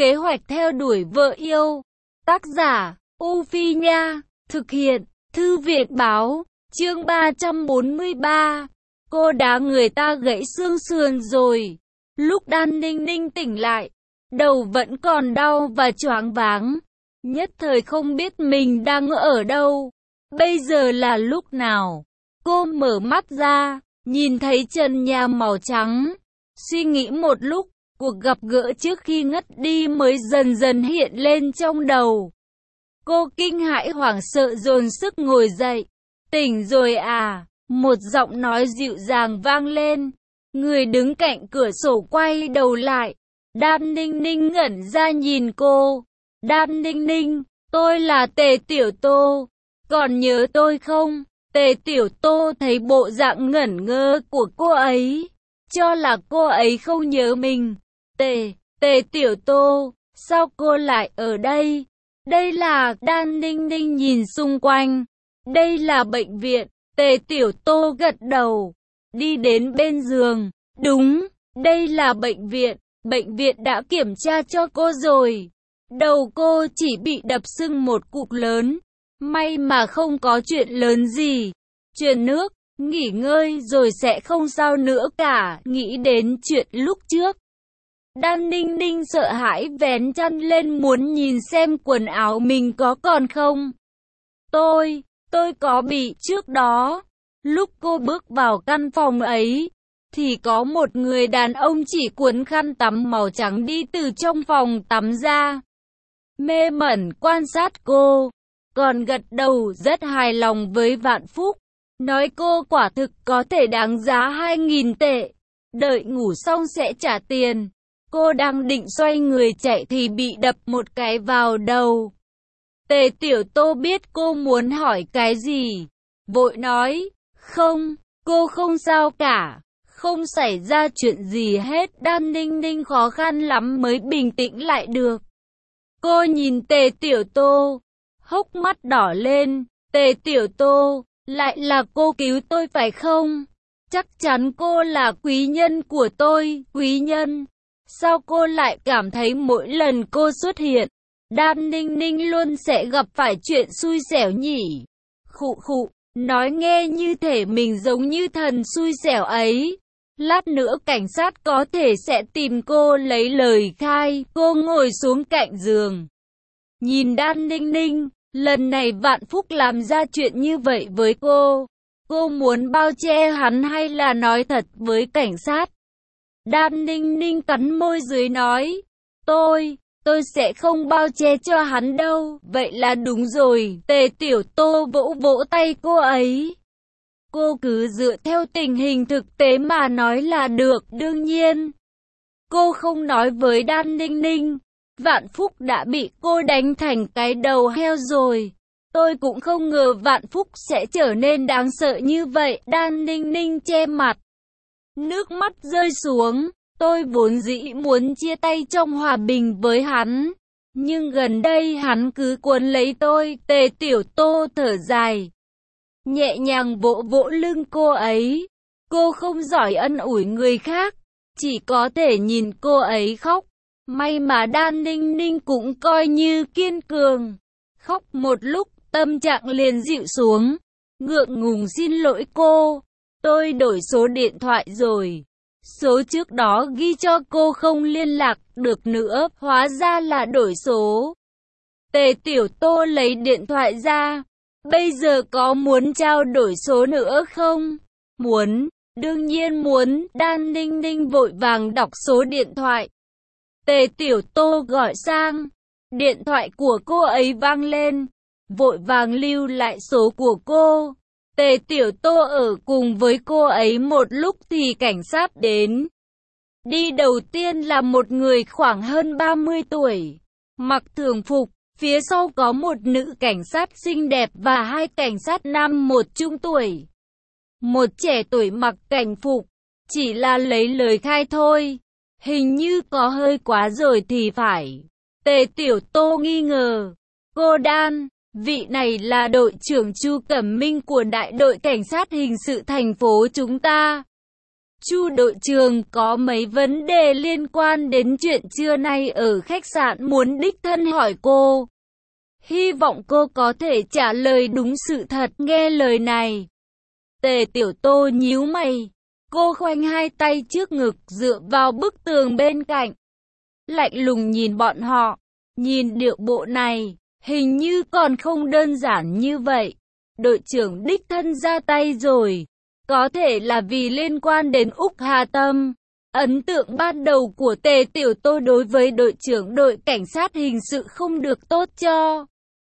Kế hoạch theo đuổi vợ yêu. Tác giả, U Phi Nha. Thực hiện, Thư viện Báo. Chương 343. Cô đá người ta gãy xương sườn rồi. Lúc Đan Ninh Ninh tỉnh lại, đầu vẫn còn đau và choáng váng. Nhất thời không biết mình đang ở đâu. Bây giờ là lúc nào? Cô mở mắt ra, nhìn thấy trần nhà màu trắng. Suy nghĩ một lúc, cuộc gặp gỡ trước khi ngất đi mới dần dần hiện lên trong đầu. Cô kinh hãi hoảng sợ dồn sức ngồi dậy. Tỉnh rồi à? Một giọng nói dịu dàng vang lên. Người đứng cạnh cửa sổ quay đầu lại. Đan Ninh Ninh ngẩn ra nhìn cô. Đan Ninh Ninh, tôi là Tề Tiểu Tô. Còn nhớ tôi không? Tề Tiểu Tô thấy bộ dạng ngẩn ngơ của cô ấy, cho là cô ấy không nhớ mình. Tề Tiểu Tô, sao cô lại ở đây? Đây là... Đan Ninh Ninh nhìn xung quanh. Đây là bệnh viện. Tề Tiểu Tô gật đầu, đi đến bên giường. Đúng, đây là bệnh viện. Bệnh viện đã kiểm tra cho cô rồi. Đầu cô chỉ bị đập sưng một cục lớn. May mà không có chuyện lớn gì. Truyền nước, nghỉ ngơi rồi sẽ không sao nữa cả. Nghĩ đến chuyện lúc trước, Đan Ninh Ninh sợ hãi vén chăn lên muốn nhìn xem quần áo mình có còn không. Tôi có bị trước đó. Lúc cô bước vào căn phòng ấy, thì có một người đàn ông chỉ cuốn khăn tắm màu trắng đi từ trong phòng tắm ra. Mê mẩn quan sát cô, còn gật đầu rất hài lòng với Vạn Phúc. Nói cô quả thực có thể đáng giá 2.000 tệ. Đợi ngủ xong sẽ trả tiền. Cô đang định xoay người chạy thì bị đập một cái vào đầu. Tề Tiểu Tô biết cô muốn hỏi cái gì, vội nói, không, cô không sao cả, không xảy ra chuyện gì hết. Đan Ninh Ninh khó khăn lắm mới bình tĩnh lại được. Cô nhìn Tề Tiểu Tô, hốc mắt đỏ lên. Tề Tiểu Tô, lại là cô cứu tôi phải không? Chắc chắn cô là quý nhân của tôi. Quý nhân? Sao cô lại cảm thấy mỗi lần cô xuất hiện, Đan Ninh Ninh luôn sẽ gặp phải chuyện xui xẻo nhỉ? Khụ khụ, nói nghe như thể mình giống như thần xui xẻo ấy. Lát nữa cảnh sát có thể sẽ tìm cô lấy lời khai. Cô ngồi xuống cạnh giường, nhìn Đan Ninh Ninh. Lần này Vạn Phúc làm ra chuyện như vậy với cô. Cô muốn bao che hắn hay là nói thật với cảnh sát? Đan Ninh Ninh cắn môi dưới nói, tôi sẽ không bao che cho hắn đâu. Vậy là đúng rồi. Tề Tiểu Tô vỗ vỗ tay cô ấy. Cô cứ dựa theo tình hình thực tế mà nói là được. Đương nhiên, cô không nói với Đan Ninh Ninh. Vạn Phúc đã bị cô đánh thành cái đầu heo rồi. Tôi cũng không ngờ Vạn Phúc sẽ trở nên đáng sợ như vậy. Đan Ninh Ninh che mặt, nước mắt rơi xuống. Tôi vốn dĩ muốn chia tay trong hòa bình với hắn, nhưng gần đây hắn cứ cuốn lấy tôi. Tề Tiểu Tô thở dài, nhẹ nhàng vỗ vỗ lưng cô ấy. Cô không giỏi ân ủi người khác, chỉ có thể nhìn cô ấy khóc. May mà Đan Ninh Ninh cũng coi như kiên cường. Khóc một lúc, tâm trạng liền dịu xuống. Ngượng ngùng xin lỗi cô. Tôi đổi số điện thoại rồi. Số trước đó ghi cho cô không liên lạc được nữa, hóa ra là đổi số. Tề Tiểu Tô lấy điện thoại ra. Bây giờ có muốn trao đổi số nữa không? Muốn, đương nhiên muốn. Đan Ninh Ninh vội vàng đọc số điện thoại. Tề Tiểu Tô gọi sang. Điện thoại của cô ấy vang lên. Vội vàng lưu lại số của cô. Tề Tiểu Tô ở cùng với cô ấy một lúc thì cảnh sát đến. Đi đầu tiên là một người khoảng hơn 30 tuổi, mặc thường phục. Phía sau có một nữ cảnh sát xinh đẹp và hai cảnh sát nam một trung tuổi. Một trẻ tuổi mặc cảnh phục, chỉ là lấy lời khai thôi. Hình như có hơi quá rồi thì phải. Tề Tiểu Tô nghi ngờ. Cô Đan, vị này là đội trưởng Chu Cẩm Minh của đại đội cảnh sát hình sự thành phố chúng ta. Chu đội trưởng có mấy vấn đề liên quan đến chuyện trưa nay ở khách sạn muốn đích thân hỏi cô. Hy vọng cô có thể trả lời đúng sự thật. Nghe lời này, Tề Tiểu Tô nhíu mày. Cô khoanh hai tay trước ngực dựa vào bức tường bên cạnh, lạnh lùng nhìn bọn họ. Nhìn điệu bộ này, hình như còn không đơn giản như vậy. Đội trưởng đích thân ra tay rồi. Có thể là vì liên quan đến Úc Hà Tâm. Ấn tượng ban đầu của Tề Tiểu Tô đối với đội trưởng đội cảnh sát hình sự không được tốt cho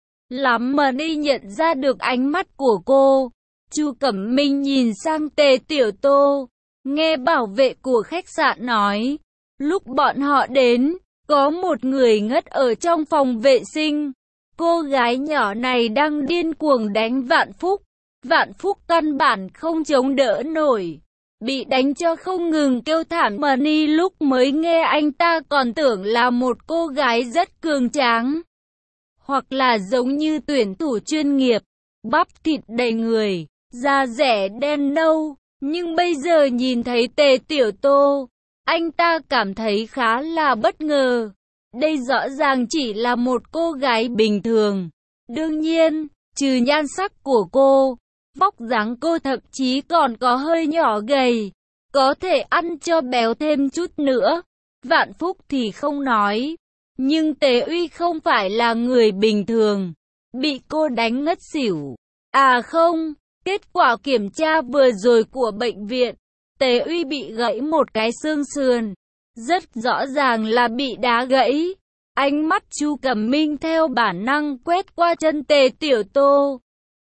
lắm mà đi nhận ra được ánh mắt của cô. Chu Cẩm Minh nhìn sang Tề Tiểu Tô, nghe bảo vệ của khách sạn nói, lúc bọn họ đến, có một người ngất ở trong phòng vệ sinh. Cô gái nhỏ này đang điên cuồng đánh Vạn Phúc. Vạn Phúc căn bản không chống đỡ nổi, bị đánh cho không ngừng kêu thảm. Money lúc mới nghe anh ta còn tưởng là một cô gái rất cường tráng, hoặc là giống như tuyển thủ chuyên nghiệp, bắp thịt đầy người, da rẻ đen nâu. Nhưng bây giờ nhìn thấy Tề Tiểu Tô, anh ta cảm thấy khá là bất ngờ. Đây rõ ràng chỉ là một cô gái bình thường. Đương nhiên, trừ nhan sắc của cô, vóc dáng cô thậm chí còn có hơi nhỏ gầy, có thể ăn cho béo thêm chút nữa. Vạn Phúc thì không nói, nhưng Tề Uy không phải là người bình thường, bị cô đánh ngất xỉu. À không, kết quả kiểm tra vừa rồi của bệnh viện, Tề Uy bị gãy một cái xương sườn, rất rõ ràng là bị đá gãy. Ánh mắt Chu Cẩm Minh theo bản năng quét qua chân Tề Tiểu Tô.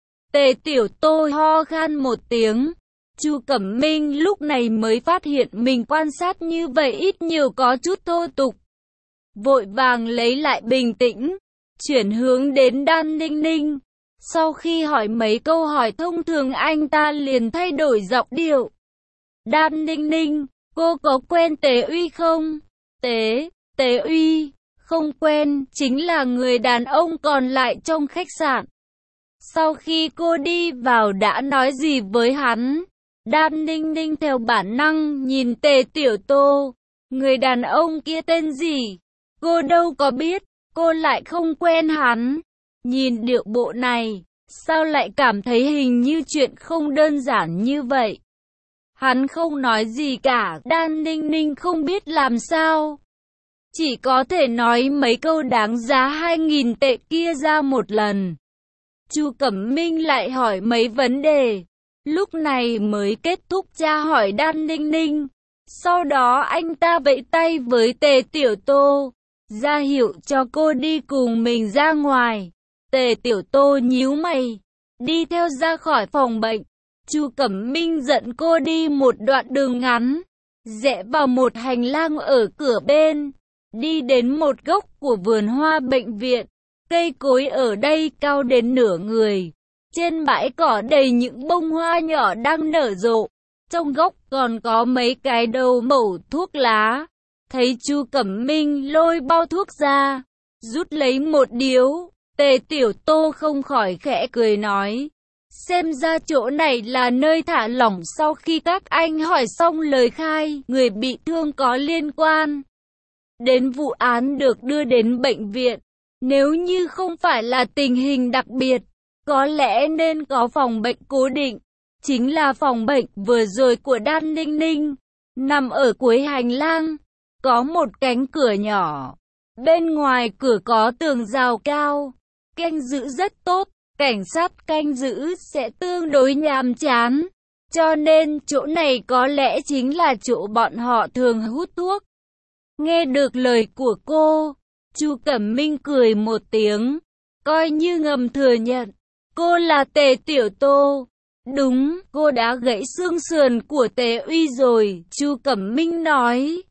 Tề Tiểu Tô ho khan một tiếng. Chu Cẩm Minh lúc này mới phát hiện mình quan sát như vậy ít nhiều có chút thô tục. Vội vàng lấy lại bình tĩnh, chuyển hướng đến Đan Ninh Ninh. Sau khi hỏi mấy câu hỏi thông thường, anh ta liền thay đổi giọng điệu. Đan Ninh Ninh, cô có quen Tề Uy không? Tề Uy, không quen, chính là người đàn ông còn lại trong khách sạn. Sau khi cô đi vào đã nói gì với hắn? Đan Ninh Ninh theo bản năng nhìn Tề Tiểu Tô. Người đàn ông kia tên gì? Cô đâu có biết, cô lại không quen hắn. Nhìn điệu bộ này, sao lại cảm thấy hình như chuyện không đơn giản như vậy? Hắn không nói gì cả. Đan Ninh Ninh không biết làm sao, chỉ có thể nói mấy câu đáng giá 2.000 tệ kia ra một lần. Chu Cẩm Minh lại hỏi mấy vấn đề, lúc này mới kết thúc tra hỏi Đan Ninh Ninh. Sau đó anh ta vẫy tay với Tề Tiểu Tô, ra hiệu cho cô đi cùng mình ra ngoài. Tề Tiểu Tô nhíu mày, đi theo ra khỏi phòng bệnh. Chu Cẩm Minh dẫn cô đi một đoạn đường ngắn, rẽ vào một hành lang ở cửa bên, đi đến một góc của vườn hoa bệnh viện. Cây cối ở đây cao đến nửa người. Trên bãi cỏ đầy những bông hoa nhỏ đang nở rộ. Trong góc còn có mấy cái đầu mẩu thuốc lá. Thấy Chu Cẩm Minh lôi bao thuốc ra, rút lấy một điếu, Tề Tiểu Tô không khỏi khẽ cười nói, xem ra chỗ này là nơi thả lỏng sau khi các anh hỏi xong lời khai. Người bị thương có liên quan đến vụ án được đưa đến bệnh viện. Nếu như không phải là tình hình đặc biệt, có lẽ nên có phòng bệnh cố định. Chính là phòng bệnh vừa rồi của Đan Ninh Ninh, nằm ở cuối hành lang, có một cánh cửa nhỏ. Bên ngoài cửa có tường rào cao, canh giữ rất tốt. Cảnh sát canh giữ sẽ tương đối nhàm chán, cho nên chỗ này có lẽ chính là chỗ bọn họ thường hút thuốc. Nghe được lời của cô, Chu Cẩm Minh cười một tiếng, coi như ngầm thừa nhận, cô là Tề Tiểu Tô. Đúng, cô đã gãy xương sườn của Tề Uy rồi, Chu Cẩm Minh nói.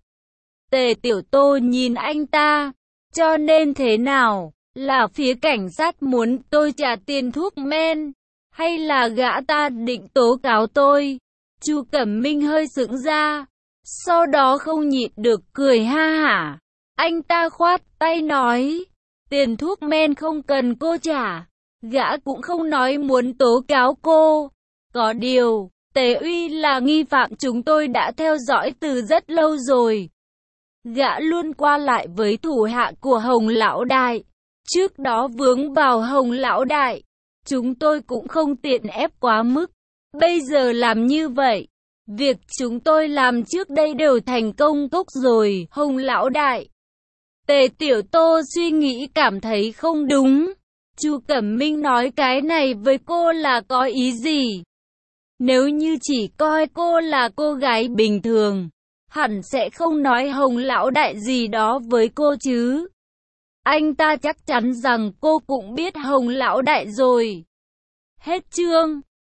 Tề Tiểu Tô nhìn anh ta, cho nên thế nào? Là phía cảnh sát muốn tôi trả tiền thuốc men, hay là gã ta định tố cáo tôi? Chu Cẩm Minh hơi sững ra, sau đó không nhịn được cười ha hả. Anh ta khoát tay nói, tiền thuốc men không cần cô trả. Gã cũng không nói muốn tố cáo cô. Có điều, Tế Uy là nghi phạm chúng tôi đã theo dõi từ rất lâu rồi. Gã luôn qua lại với thủ hạ của Hồng Lão Đại. Trước đó vướng vào Hồng Lão Đại, chúng tôi cũng không tiện ép quá mức. Bây giờ làm như vậy, việc chúng tôi làm trước đây đều thành công tốt rồi, Hồng Lão Đại. Tề Tiểu Tô suy nghĩ cảm thấy không đúng. Chu Cẩm Minh nói cái này với cô là có ý gì? Nếu như chỉ coi cô là cô gái bình thường, hẳn sẽ không nói Hồng Lão Đại gì đó với cô chứ. Anh ta chắc chắn rằng cô cũng biết Hồng Lão Đại rồi. Hết chương.